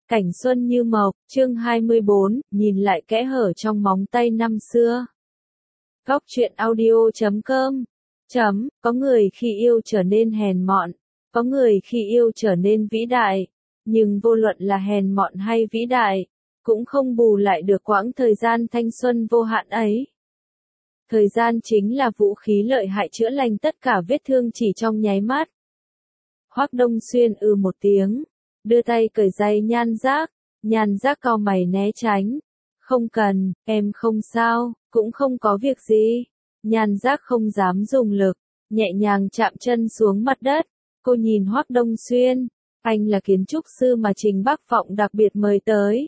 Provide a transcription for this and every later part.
Cảnh xuân như mộc, chương 24, nhìn lại kẽ hở trong móng tay năm xưa. Góc truyện audio.com. Có người khi yêu trở nên hèn mọn, có người khi yêu trở nên vĩ đại, nhưng vô luận là hèn mọn hay vĩ đại, cũng không bù lại được quãng thời gian thanh xuân vô hạn ấy. Thời gian chính là vũ khí lợi hại chữa lành tất cả vết thương chỉ trong nháy mắt. Hoắc Đông Xuyên một tiếng, đưa tay cởi giày Nhan Giác cau mày né tránh. Không cần, em không sao, cũng không có việc gì. Nhan Giác không dám dùng lực, nhẹ nhàng chạm chân xuống mặt đất. Cô nhìn Hoắc Đông Xuyên, anh là kiến trúc sư mà Trình Bắc Vọng đặc biệt mời tới.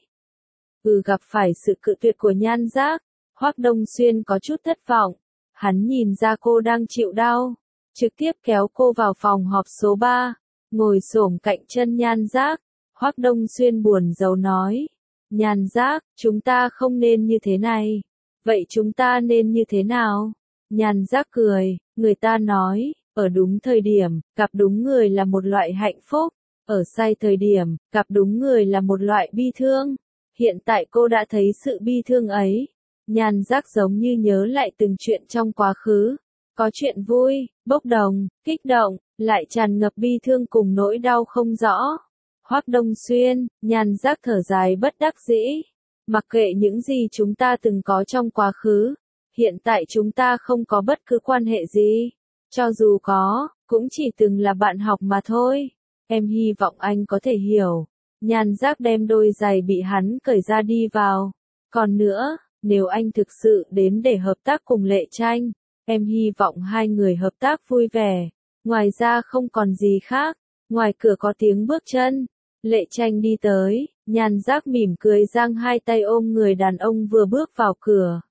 Gặp phải sự cự tuyệt của Nhan Giác, Hoắc Đông Xuyên có chút thất vọng. Hắn nhìn ra cô đang chịu đau, trực tiếp kéo cô vào phòng họp số 3, ngồi xổm cạnh chân Nhan Giác. Hoắc Đông Xuyên buồn rầu nói, Nhan Giác, chúng ta không nên như thế này. Vậy chúng ta nên như thế nào? Nhan Giác cười, người ta nói, ở đúng thời điểm, gặp đúng người là một loại hạnh phúc, ở sai thời điểm, gặp đúng người là một loại bi thương. Hiện tại cô đã thấy sự bi thương ấy. Nhan Giác giống như nhớ lại từng chuyện trong quá khứ. Có chuyện vui, bốc đồng, kích động, lại tràn ngập bi thương cùng nỗi đau không rõ. Hoắc Đông Xuyên, Nhan Giác thở dài bất đắc dĩ. Mặc kệ những gì chúng ta từng có trong quá khứ, hiện tại chúng ta không có bất cứ quan hệ gì. Cho dù có, cũng chỉ từng là bạn học mà thôi. Em hy vọng anh có thể hiểu. Nhan Giác đem đôi giày bị hắn cởi ra đi vào. Còn nữa, nếu anh thực sự đến để hợp tác cùng Lệ Tranh, em hy vọng hai người hợp tác vui vẻ. Ngoài ra không còn gì khác. Ngoài cửa có tiếng bước chân. Lệ Tranh đi tới, Nhan Giác mỉm cười giang hai tay ôm người đàn ông vừa bước vào cửa.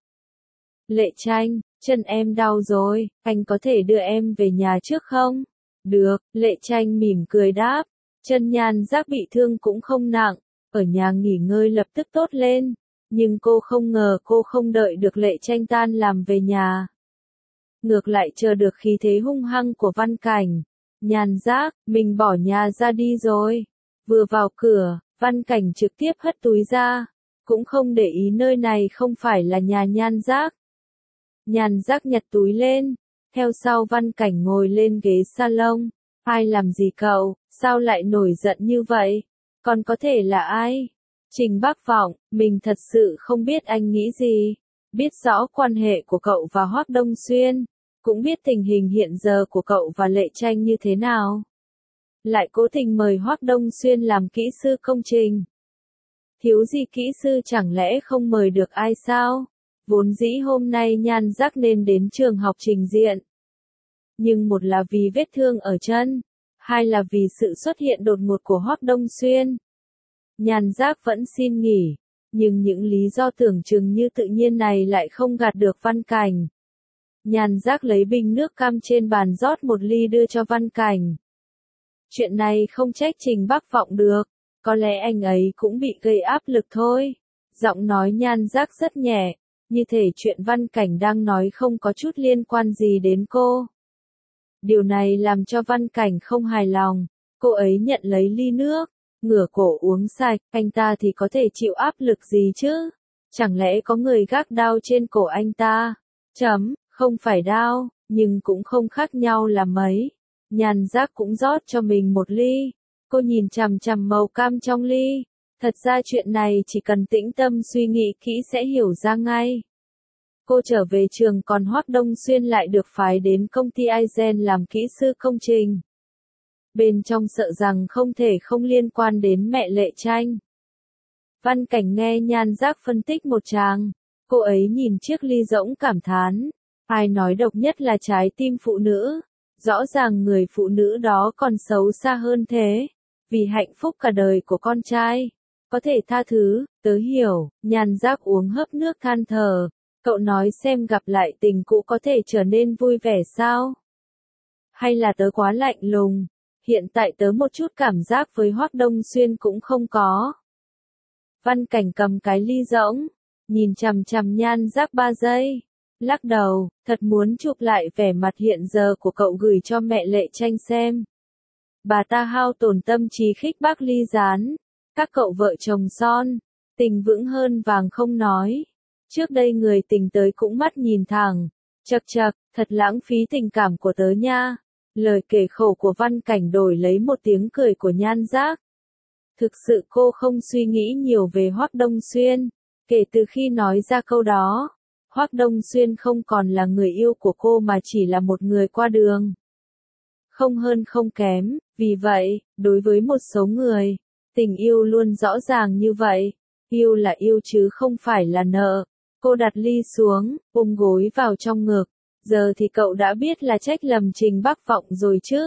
Lệ Tranh, chân em đau rồi, anh có thể đưa em về nhà trước không? Được, Lệ Tranh mỉm cười đáp. Chân Nhan Giác bị thương cũng không nặng, ở nhà nghỉ ngơi lập tức tốt lên. Nhưng cô không ngờ cô không đợi được Lệ Tranh tan làm về nhà. Ngược lại chờ được khí thế hung hăng của Văn Cảnh. Nhan Giác, mình bỏ nhà ra đi rồi. Vừa vào cửa, Văn Cảnh trực tiếp hất túi ra, cũng không để ý nơi này không phải là nhà Nhan Giác. Nhan Giác nhặt túi lên, theo sau Văn Cảnh ngồi lên ghế salon. Ai làm gì cậu, sao lại nổi giận như vậy? Còn có thể là ai? Trình Bắc Vọng, mình thật sự không biết anh nghĩ gì. Biết rõ quan hệ của cậu và Hoắc Đông Xuyên, cũng biết tình hình hiện giờ của cậu và Lệ Tranh như thế nào. Lại cố tình mời Hoắc Đông Xuyên làm kỹ sư công trình. Thiếu gì kỹ sư chẳng lẽ không mời được ai sao? Vốn dĩ hôm nay Nhan Giác nên đến trường học trình diện. Nhưng một là vì vết thương ở chân, hai là vì sự xuất hiện đột ngột của Hoắc Đông Xuyên. Nhan Giác vẫn xin nghỉ, nhưng những lý do tưởng chừng như tự nhiên này lại không gạt được Văn Cảnh. Nhan Giác lấy bình nước cam trên bàn rót một ly đưa cho Văn Cảnh. Chuyện này không trách Trình Bắc Vọng được, có lẽ anh ấy cũng bị gây áp lực thôi. Giọng nói Nhan Giác rất nhẹ, như thể chuyện Văn Cảnh đang nói không có chút liên quan gì đến cô. Điều này làm cho Văn Cảnh không hài lòng, cô ấy nhận lấy ly nước, ngửa cổ uống sạch, anh ta thì có thể chịu áp lực gì chứ? Chẳng lẽ có người gác đao trên cổ anh ta? Không phải đao, nhưng cũng không khác nhau là mấy. Nhan Giác cũng rót cho mình một ly. Cô nhìn chằm chằm màu cam trong ly. Thật ra chuyện này chỉ cần tĩnh tâm suy nghĩ kỹ sẽ hiểu ra ngay. Cô trở về trường còn Hoắc Đông Xuyên lại được phái đến công ty Aizen làm kỹ sư công trình. Bên trong sợ rằng không thể không liên quan đến mẹ Lệ Tranh. Văn Cảnh nghe Nhan Giác phân tích một tràng. Cô ấy nhìn chiếc ly rỗng cảm thán. Ai nói độc nhất là trái tim phụ nữ. Rõ ràng người phụ nữ đó còn xấu xa hơn thế. Vì hạnh phúc cả đời của con trai. Có thể tha thứ, tớ hiểu. Nhan Giác uống hớp nước than thở. Cậu nói xem gặp lại tình cũ có thể trở nên vui vẻ sao? Hay là tớ quá lạnh lùng? Hiện tại tớ một chút cảm giác với Hoắc Đông Xuyên cũng không có. Văn Cảnh cầm cái ly rỗng, nhìn chằm chằm Nhan Giác 3 giây. Lắc đầu, thật muốn chụp lại vẻ mặt hiện giờ của cậu gửi cho mẹ Lệ Tranh xem. Bà ta hao tổn tâm trí khích bác ly gián. Các cậu vợ chồng son, tình vững hơn vàng không nói. Trước đây người tình tới cũng mắt nhìn thẳng. Chậc chậc, thật lãng phí tình cảm của tớ nha. Lời kể khổ của Văn Cảnh đổi lấy một tiếng cười của Nhan Giác. Thực sự cô không suy nghĩ nhiều về Hoắc Đông Xuyên. Kể từ khi nói ra câu đó, Hoắc Đông Xuyên không còn là người yêu của cô mà chỉ là một người qua đường. Không hơn không kém, vì vậy, đối với một số người, tình yêu luôn rõ ràng như vậy. Yêu là yêu chứ không phải là nợ. Cô đặt ly xuống, ôm gối vào trong ngực. Giờ thì cậu đã biết là trách lầm Trình Bắc Vọng rồi chứ.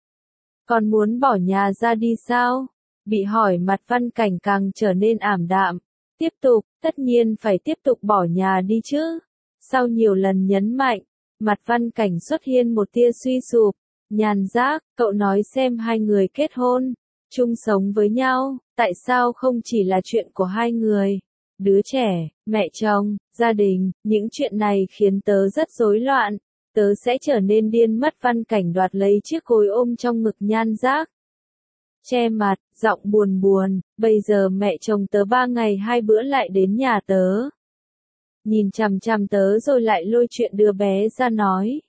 Còn muốn bỏ nhà ra đi sao? Bị hỏi mặt Văn Cảnh càng trở nên ảm đạm. Tiếp tục, tất nhiên phải tiếp tục bỏ nhà đi chứ. Sau nhiều lần nhấn mạnh, mặt Văn Cảnh xuất hiện một tia suy sụp. Nhan Giác, cậu nói xem hai người kết hôn, chung sống với nhau, tại sao không chỉ là chuyện của hai người? Đứa trẻ, mẹ chồng, gia đình, những chuyện này khiến tớ rất rối loạn. Tớ sẽ trở nên điên mất. Văn Cảnh đoạt lấy chiếc gối ôm trong ngực Nhan Giác. Che mặt, giọng buồn buồn, bây giờ mẹ chồng tớ 3 ngày 2 bữa lại đến nhà tớ. Nhìn chằm chằm tớ rồi lại lôi chuyện đứa bé ra nói.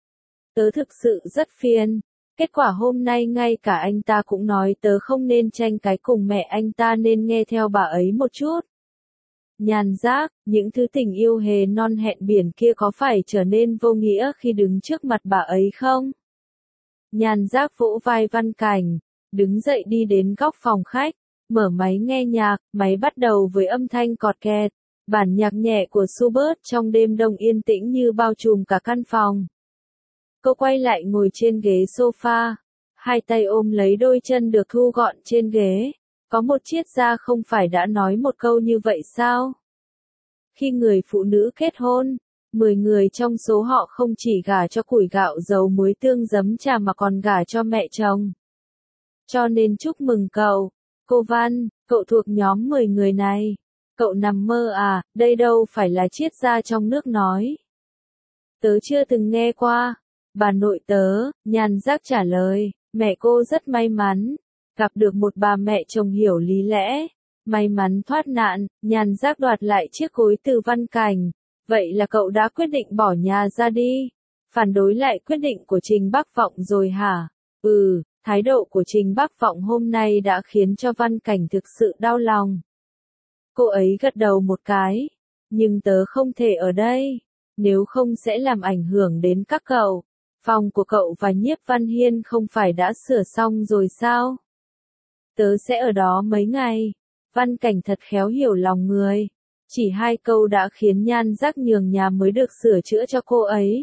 Tớ thực sự rất phiền. Kết quả hôm nay ngay cả anh ta cũng nói tớ không nên tranh cái cùng mẹ anh ta nên nghe theo bà ấy một chút. Nhan Giác, những thứ tình yêu hề non hẹn biển kia có phải trở nên vô nghĩa khi đứng trước mặt bà ấy không? Nhan Giác vỗ vai Văn Cảnh, đứng dậy đi đến góc phòng khách, mở máy nghe nhạc, máy bắt đầu với âm thanh cọt kẹt, bản nhạc nhẹ của Schubert trong đêm đông yên tĩnh như bao trùm cả căn phòng. Cô quay lại ngồi trên ghế sofa, hai tay ôm lấy đôi chân được thu gọn trên ghế. Có một triết gia không phải đã nói một câu như vậy sao? Khi người phụ nữ kết hôn, 10 người trong số họ không chỉ gả cho củi gạo dầu muối tương giấm trà mà còn gả cho mẹ chồng. Cho nên chúc mừng cậu, cô Văn, cậu thuộc nhóm 10 người này. Cậu nằm mơ à, đây đâu phải là triết gia trong nước nói. Tớ chưa từng nghe qua. Bà nội tớ, Nhan Giác trả lời, mẹ cô rất may mắn. Gặp được một bà mẹ chồng hiểu lý lẽ, may mắn thoát nạn. Nhan Giác đoạt lại chiếc gối từ Văn Cảnh. Vậy là cậu đã quyết định bỏ nhà ra đi, phản đối lại quyết định của Trình Bắc Vọng rồi hả? Thái độ của Trình Bắc Vọng hôm nay đã khiến cho Văn Cảnh thực sự đau lòng. Cô ấy gật đầu một cái, nhưng tớ không thể ở đây, nếu không sẽ làm ảnh hưởng đến các cậu. Phòng của cậu và Nhiếp Văn Hiên không phải đã sửa xong rồi sao? Tớ sẽ ở đó mấy ngày. Văn Cảnh thật khéo hiểu lòng người. Chỉ 2 câu đã khiến Nhan Giác nhường nhà mới được sửa chữa cho cô ấy.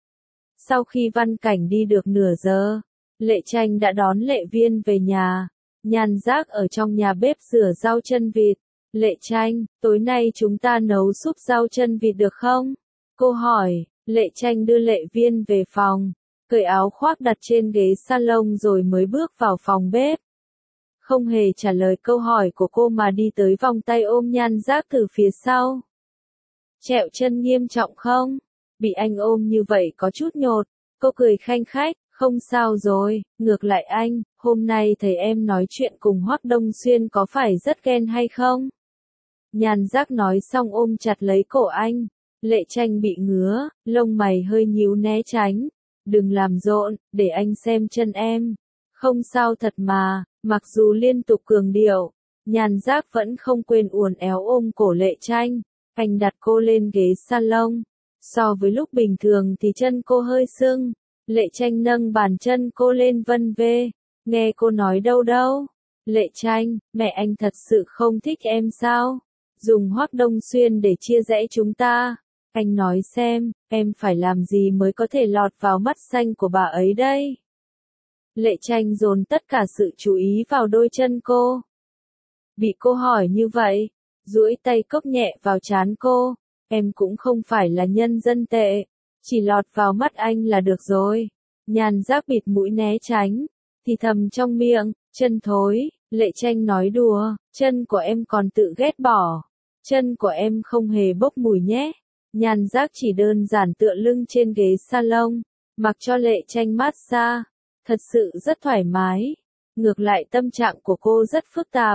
Sau khi Văn Cảnh đi được nửa giờ, Lệ Tranh đã đón Lệ Viên về nhà. Nhan Giác ở trong nhà bếp rửa rau chân vịt. Lệ Tranh, tối nay chúng ta nấu súp rau chân vịt được không? Cô hỏi. Lệ Tranh đưa Lệ Viên về phòng, cởi áo khoác đặt trên ghế salon rồi mới bước vào phòng bếp. Không hề trả lời câu hỏi của cô mà đi tới vòng tay ôm Nhan Giác từ phía sau. Trẹo chân nghiêm trọng không? Bị anh ôm như vậy có chút nhột. Cô cười khanh khách, không sao rồi, ngược lại anh, hôm nay thấy em nói chuyện cùng Hoắc Đông Xuyên có phải rất ghen hay không? Nhan Giác nói xong ôm chặt lấy cổ anh. Lệ Tranh bị ngứa, lông mày hơi nhíu né tránh. Đừng làm rộn, để anh xem chân em. Không sao thật mà, mặc dù liên tục cường điệu, Nhan Giác vẫn không quên uốn éo ôm cổ Lệ Tranh. Anh đặt cô lên ghế salon. So với lúc bình thường thì chân cô hơi sưng. Lệ Tranh nâng bàn chân cô lên vân vê. Nghe cô nói đâu đâu. Lệ Tranh, mẹ anh thật sự không thích em sao? Dùng Hoắc Đông Xuyên để chia rẽ chúng ta. Anh nói xem, em phải làm gì mới có thể lọt vào mắt xanh của bà ấy đây? Lệ Tranh dồn tất cả sự chú ý vào đôi chân cô. Bị cô hỏi như vậy, duỗi tay cốc nhẹ vào trán cô. Em cũng không phải là nhân dân tệ, chỉ lọt vào mắt anh là được rồi. Nhan Giác bịt mũi né tránh, thì thầm trong miệng, chân thối. Lệ Tranh nói đùa, chân của em còn tự ghét bỏ. Chân của em không hề bốc mùi nhé. Nhan Giác chỉ đơn giản tựa lưng trên ghế salon, mặc cho Lệ Tranh massage, thật sự rất thoải mái. Ngược lại tâm trạng của cô rất phức tạp,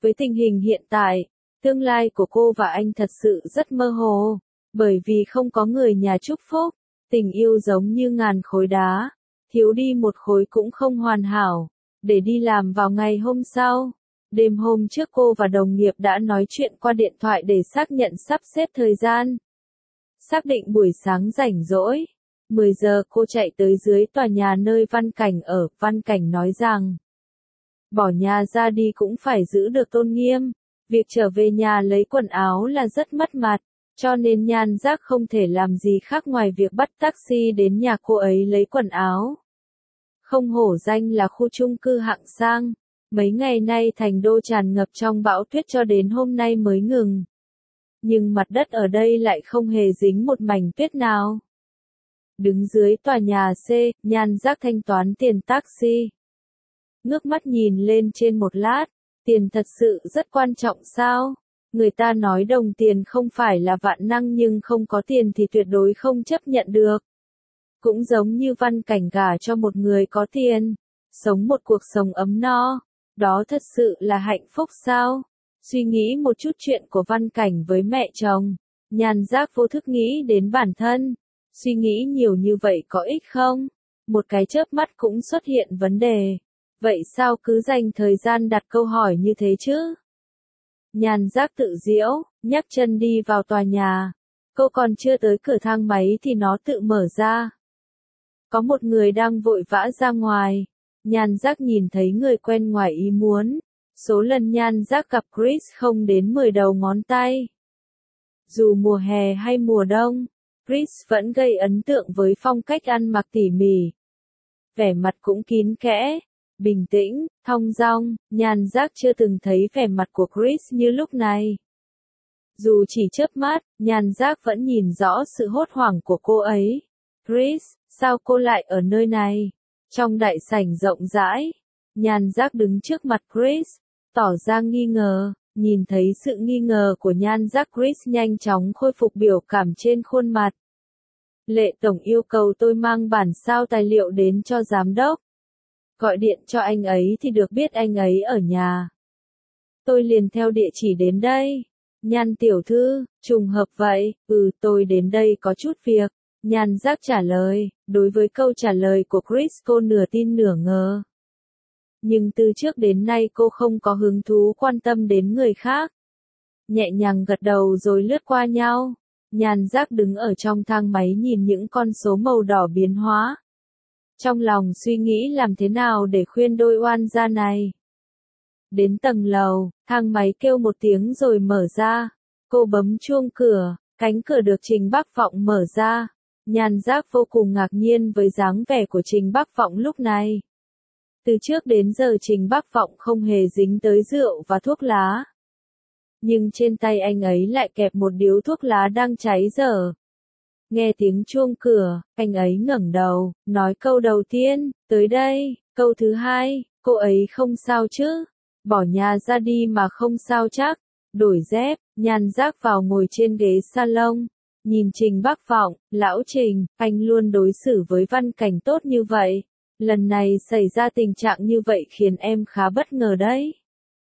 Với tình hình hiện tại, tương lai của cô và anh thật sự rất mơ hồ, bởi vì không có người nhà chúc phúc, tình yêu giống như ngàn khối đá, thiếu đi một khối cũng không hoàn hảo. Để đi làm vào ngày hôm sau, đêm hôm trước cô và đồng nghiệp đã nói chuyện qua điện thoại để xác nhận sắp xếp thời gian. Xác định buổi sáng rảnh rỗi, 10 giờ cô chạy tới dưới tòa nhà nơi Văn Cảnh ở. Văn Cảnh nói rằng, bỏ nhà ra đi cũng phải giữ được tôn nghiêm, việc trở về nhà lấy quần áo là rất mất mặt, cho nên Nhan Giác không thể làm gì khác ngoài việc bắt taxi đến nhà cô ấy lấy quần áo. Không hổ danh là khu chung cư hạng sang, mấy ngày nay thành đô tràn ngập trong bão tuyết cho đến hôm nay mới ngừng. Nhưng mặt đất ở đây lại không hề dính một mảnh tuyết nào. Đứng dưới tòa nhà C, Nhan Giác thanh toán tiền taxi. Ngước mắt nhìn lên trên một lát, tiền thật sự rất quan trọng sao? Người ta nói đồng tiền không phải là vạn năng nhưng không có tiền thì tuyệt đối không chấp nhận được. Cũng giống như Văn Cảnh gả cho một người có tiền, sống một cuộc sống ấm no, đó thật sự là hạnh phúc sao? Suy nghĩ một chút chuyện của Văn Cảnh với mẹ chồng, Nhan Giác vô thức nghĩ đến bản thân. Suy nghĩ nhiều như vậy có ích không? Một cái chớp mắt cũng xuất hiện vấn đề. Vậy sao cứ dành thời gian đặt câu hỏi như thế chứ? Nhan Giác tự giễu, nhấc chân đi vào tòa nhà. Cô còn chưa tới cửa thang máy thì nó tự mở ra. Có một người đang vội vã ra ngoài. Nhan Giác nhìn thấy người quen ngoài ý muốn. Số lần Nhan Giác gặp Chris không đến 10 đầu ngón tay. Dù mùa hè hay mùa đông, Chris vẫn gây ấn tượng với phong cách ăn mặc tỉ mỉ. Vẻ mặt cũng kín kẽ, bình tĩnh, thong dong, Nhan Giác chưa từng thấy vẻ mặt của Chris như lúc này. Dù chỉ chớp mắt, Nhan Giác vẫn nhìn rõ sự hốt hoảng của cô ấy. Chris, sao cô lại ở nơi này? Trong đại sảnh rộng rãi, Nhan Giác đứng trước mặt Chris, tỏ ra nghi ngờ. Nhìn thấy sự nghi ngờ của Nhan Giác, Chris nhanh chóng khôi phục biểu cảm trên khuôn mặt. Lệ tổng yêu cầu tôi mang bản sao tài liệu đến cho giám đốc. Gọi điện cho anh ấy thì được biết anh ấy ở nhà. Tôi liền theo địa chỉ đến đây. Nhan tiểu thư, trùng hợp vậy, tôi đến đây có chút việc. Nhan Giác trả lời, đối với câu trả lời của Chris cô nửa tin nửa ngờ. Nhưng từ trước đến nay cô không có hứng thú quan tâm đến người khác. Nhẹ nhàng gật đầu rồi lướt qua nhau. Nhan Giác đứng ở trong thang máy nhìn những con số màu đỏ biến hóa. Trong lòng suy nghĩ làm thế nào để khuyên đôi oan gia này. Đến tầng lầu, thang máy kêu một tiếng rồi mở ra. Cô bấm chuông cửa, cánh cửa được Trình Bắc Vọng mở ra. Nhan Giác vô cùng ngạc nhiên với dáng vẻ của Trình Bắc Vọng lúc này. Từ trước đến giờ Trình Bắc Vọng không hề dính tới rượu và thuốc lá. Nhưng trên tay anh ấy lại kẹp một điếu thuốc lá đang cháy dở. Nghe tiếng chuông cửa, anh ấy ngẩng đầu, nói câu đầu tiên, tới đây, câu thứ hai, cô ấy không sao chứ, bỏ nhà ra đi mà không sao chắc, đổi dép, Nhan Giác vào ngồi trên ghế salon, nhìn Trình Bắc Vọng, lão Trình, anh luôn đối xử với Văn Cảnh tốt như vậy, lần này xảy ra tình trạng như vậy khiến em khá bất ngờ đấy.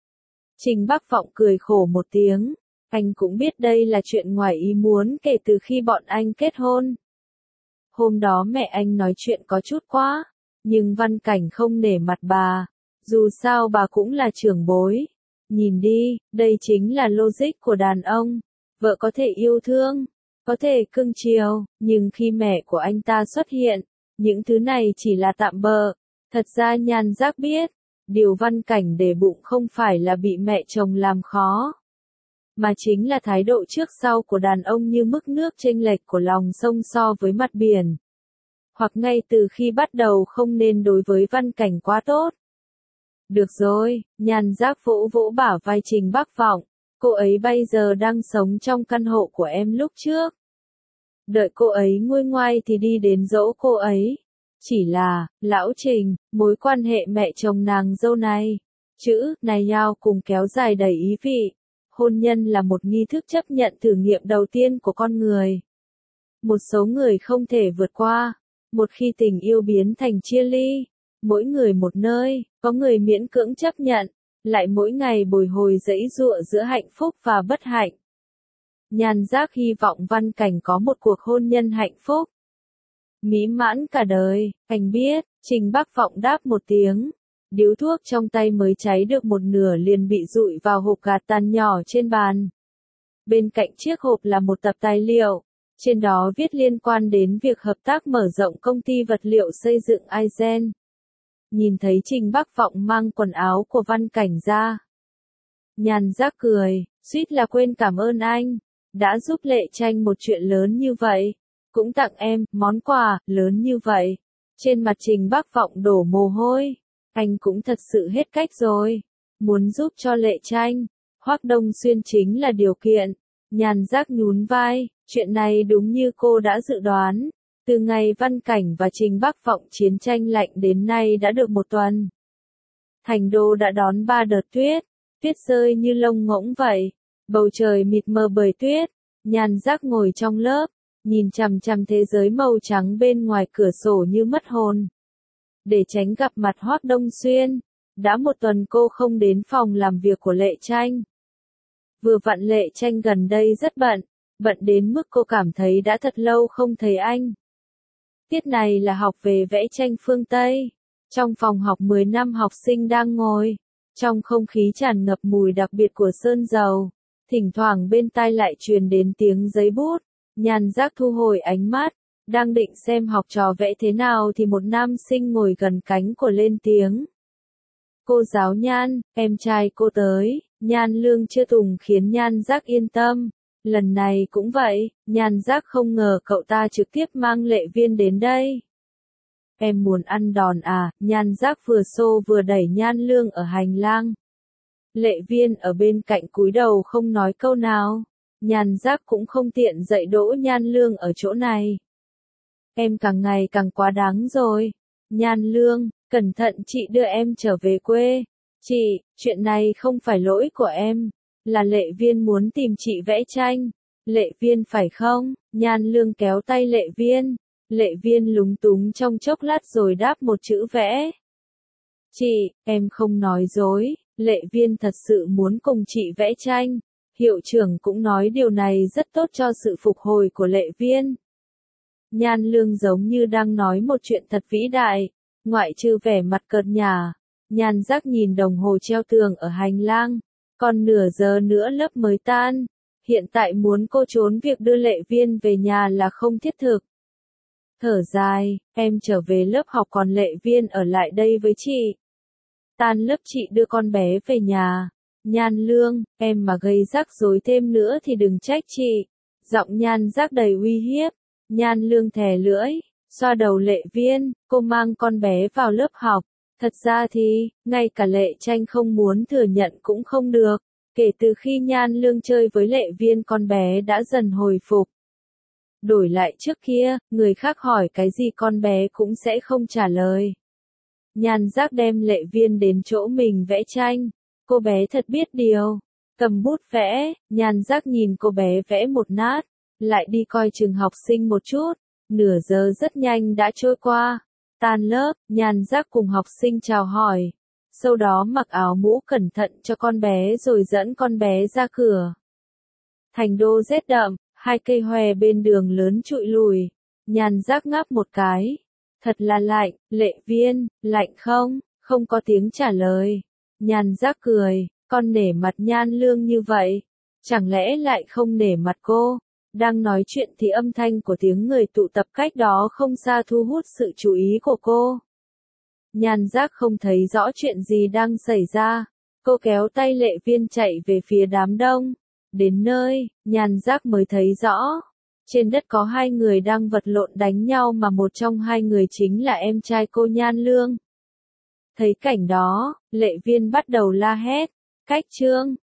Trình Bắc Vọng cười khổ một tiếng, anh cũng biết đây là chuyện ngoài ý muốn kể từ khi bọn anh kết hôn. Hôm đó mẹ anh nói chuyện có chút quá, nhưng Văn Cảnh không nể mặt bà, dù sao bà cũng là trưởng bối. Nhìn đi, đây chính là logic của đàn ông, vợ có thể yêu thương, có thể cưng chiều, nhưng khi mẹ của anh ta xuất hiện, những thứ này chỉ là tạm bợ. Thật ra Nhan Giác biết, điều Văn Cảnh để bụng không phải là bị mẹ chồng làm khó, mà chính là thái độ trước sau của đàn ông như mức nước chênh lệch của lòng sông so với mặt biển. Hoặc ngay từ khi bắt đầu không nên đối với Văn Cảnh quá tốt. Được rồi, Nhan Giác vỗ vỗ bả vai Trình Bắc Vọng, cô ấy bây giờ đang sống trong căn hộ của em lúc trước. Đợi cô ấy nguôi ngoai thì đi đến dỗ cô ấy. Chỉ là, lão Trình, mối quan hệ mẹ chồng nàng dâu này, chữ này nhau cùng kéo dài đầy ý vị. Hôn nhân là một nghi thức chấp nhận thử nghiệm đầu tiên của con người. Một số người không thể vượt qua. Một khi tình yêu biến thành chia ly, mỗi người một nơi, có người miễn cưỡng chấp nhận, lại mỗi ngày bồi hồi giãy giụa giữa hạnh phúc và bất hạnh. Nhan Giác hy vọng Văn Cảnh có một cuộc hôn nhân hạnh phúc, mỹ mãn cả đời. Anh biết, Trình Bắc Vọng đáp một tiếng. Điếu thuốc trong tay mới cháy được một nửa liền bị dụi vào hộp gạt tàn nhỏ trên bàn. Bên cạnh chiếc hộp là một tập tài liệu, trên đó viết liên quan đến việc hợp tác mở rộng công ty vật liệu xây dựng Aizen. Nhìn thấy Trình Bắc Vọng mang quần áo của Văn Cảnh ra, Nhan Giác cười, suýt là quên cảm ơn anh, đã giúp Lệ Tranh một chuyện lớn như vậy, cũng tặng em món quà lớn như vậy. Trên mặt Trình Bắc Vọng đổ mồ hôi, anh cũng thật sự hết cách rồi, muốn giúp cho Lệ Tranh, Hoắc Đông Xuyên chính là điều kiện. Nhan Giác nhún vai, chuyện này đúng như cô đã dự đoán. Từ ngày Văn Cảnh và Trình Bắc Vọng chiến tranh lạnh đến nay đã được một tuần. Thành đô đã đón 3 đợt tuyết, tuyết rơi như lông ngỗng vậy, bầu trời mịt mờ bởi tuyết. Nhan Giác ngồi trong lớp, nhìn chằm chằm thế giới màu trắng bên ngoài cửa sổ như mất hồn. Để tránh gặp mặt Hoắc Đông Xuyên, đã một tuần cô không đến phòng làm việc của Lệ Tranh. Vừa vặn Lệ Tranh gần đây rất bận, bận đến mức cô cảm thấy đã thật lâu không thấy anh. Tiết này là học về vẽ tranh phương Tây. Trong phòng học 10 năm học sinh đang ngồi, trong không khí tràn ngập mùi đặc biệt của sơn dầu, thỉnh thoảng bên tai lại truyền đến tiếng giấy bút. Nhan Giác thu hồi ánh mắt, đang định xem học trò vẽ thế nào thì một nam sinh ngồi gần cánh cô lên tiếng. Cô giáo Nhan, em trai cô tới. Nhan Lương chưa Tùng khiến Nhan Giác yên tâm. Lần này cũng vậy, Nhan Giác không ngờ cậu ta trực tiếp mang Lệ Viên đến đây. Em muốn ăn đòn à? Nhan Giác vừa xô vừa đẩy Nhan Lương ở hành lang. Lệ Viên ở bên cạnh cúi đầu không nói câu nào. Nhan Giác cũng không tiện dạy dỗ Nhan Lương ở chỗ này. Em càng ngày càng quá đáng rồi. Nhan Lương, cẩn thận chị đưa em trở về quê. Chị, chuyện này không phải lỗi của em, là Lệ Viên muốn tìm chị vẽ tranh. Lệ Viên phải không? Nhan Lương kéo tay Lệ Viên. Lệ Viên lúng túng trong chốc lát rồi đáp một chữ vẽ. Chị, em không nói dối, Lệ Viên thật sự muốn cùng chị vẽ tranh. Hiệu trưởng cũng nói điều này rất tốt cho sự phục hồi của Lệ Viên. Nhan Lương giống như đang nói một chuyện thật vĩ đại, ngoại trừ vẻ mặt cợt nhả. Nhan Giác nhìn đồng hồ treo tường ở hành lang, còn nửa giờ nữa lớp mới tan. Hiện tại muốn cô trốn việc đưa Lệ Viên về nhà là không thiết thực. Thở dài, em trở về lớp học còn Lệ Viên ở lại đây với chị. Tan lớp chị đưa con bé về nhà. Nhan Lương, em mà gây rắc rối thêm nữa thì đừng trách chị. Giọng Nhan Giác đầy uy hiếp. Nhan Lương thè lưỡi, xoa đầu Lệ Viên, cô mang con bé vào lớp học. Thật ra thì, ngay cả Lệ Tranh không muốn thừa nhận cũng không được. Kể từ khi Nhan Lương chơi với Lệ Viên con bé đã dần hồi phục. Đổi lại trước kia, người khác hỏi cái gì con bé cũng sẽ không trả lời. Nhan Giác đem Lệ Viên đến chỗ mình vẽ tranh. Cô bé thật biết điều. Cầm bút vẽ, Nhan Giác nhìn cô bé vẽ một nát, lại đi coi trường học sinh một chút. Nửa giờ rất nhanh đã trôi qua. Tan lớp, Nhan Giác cùng học sinh chào hỏi. Sau đó mặc áo mũ cẩn thận cho con bé rồi dẫn con bé ra cửa. Thành đô rét đậm, 2 cây hòe bên đường lớn trụi lùi. Nhan Giác ngáp một cái. Thật là lạnh. Lệ Viên, lạnh không? Không có tiếng trả lời. Nhan Giác cười, con nể mặt Nhan Lương như vậy. Chẳng lẽ lại không nể mặt cô? Đang nói chuyện thì âm thanh của tiếng người tụ tập cách đó không xa thu hút sự chú ý của cô. Nhan Giác không thấy rõ chuyện gì đang xảy ra. Cô kéo tay Lệ Viên chạy về phía đám đông. Đến nơi, Nhan Giác mới thấy rõ. Trên đất có 2 người đang vật lộn đánh nhau mà một trong 2 người chính là em trai cô Nhan Lương. Thấy cảnh đó, Lệ Viên bắt đầu la hét. Cách Trương,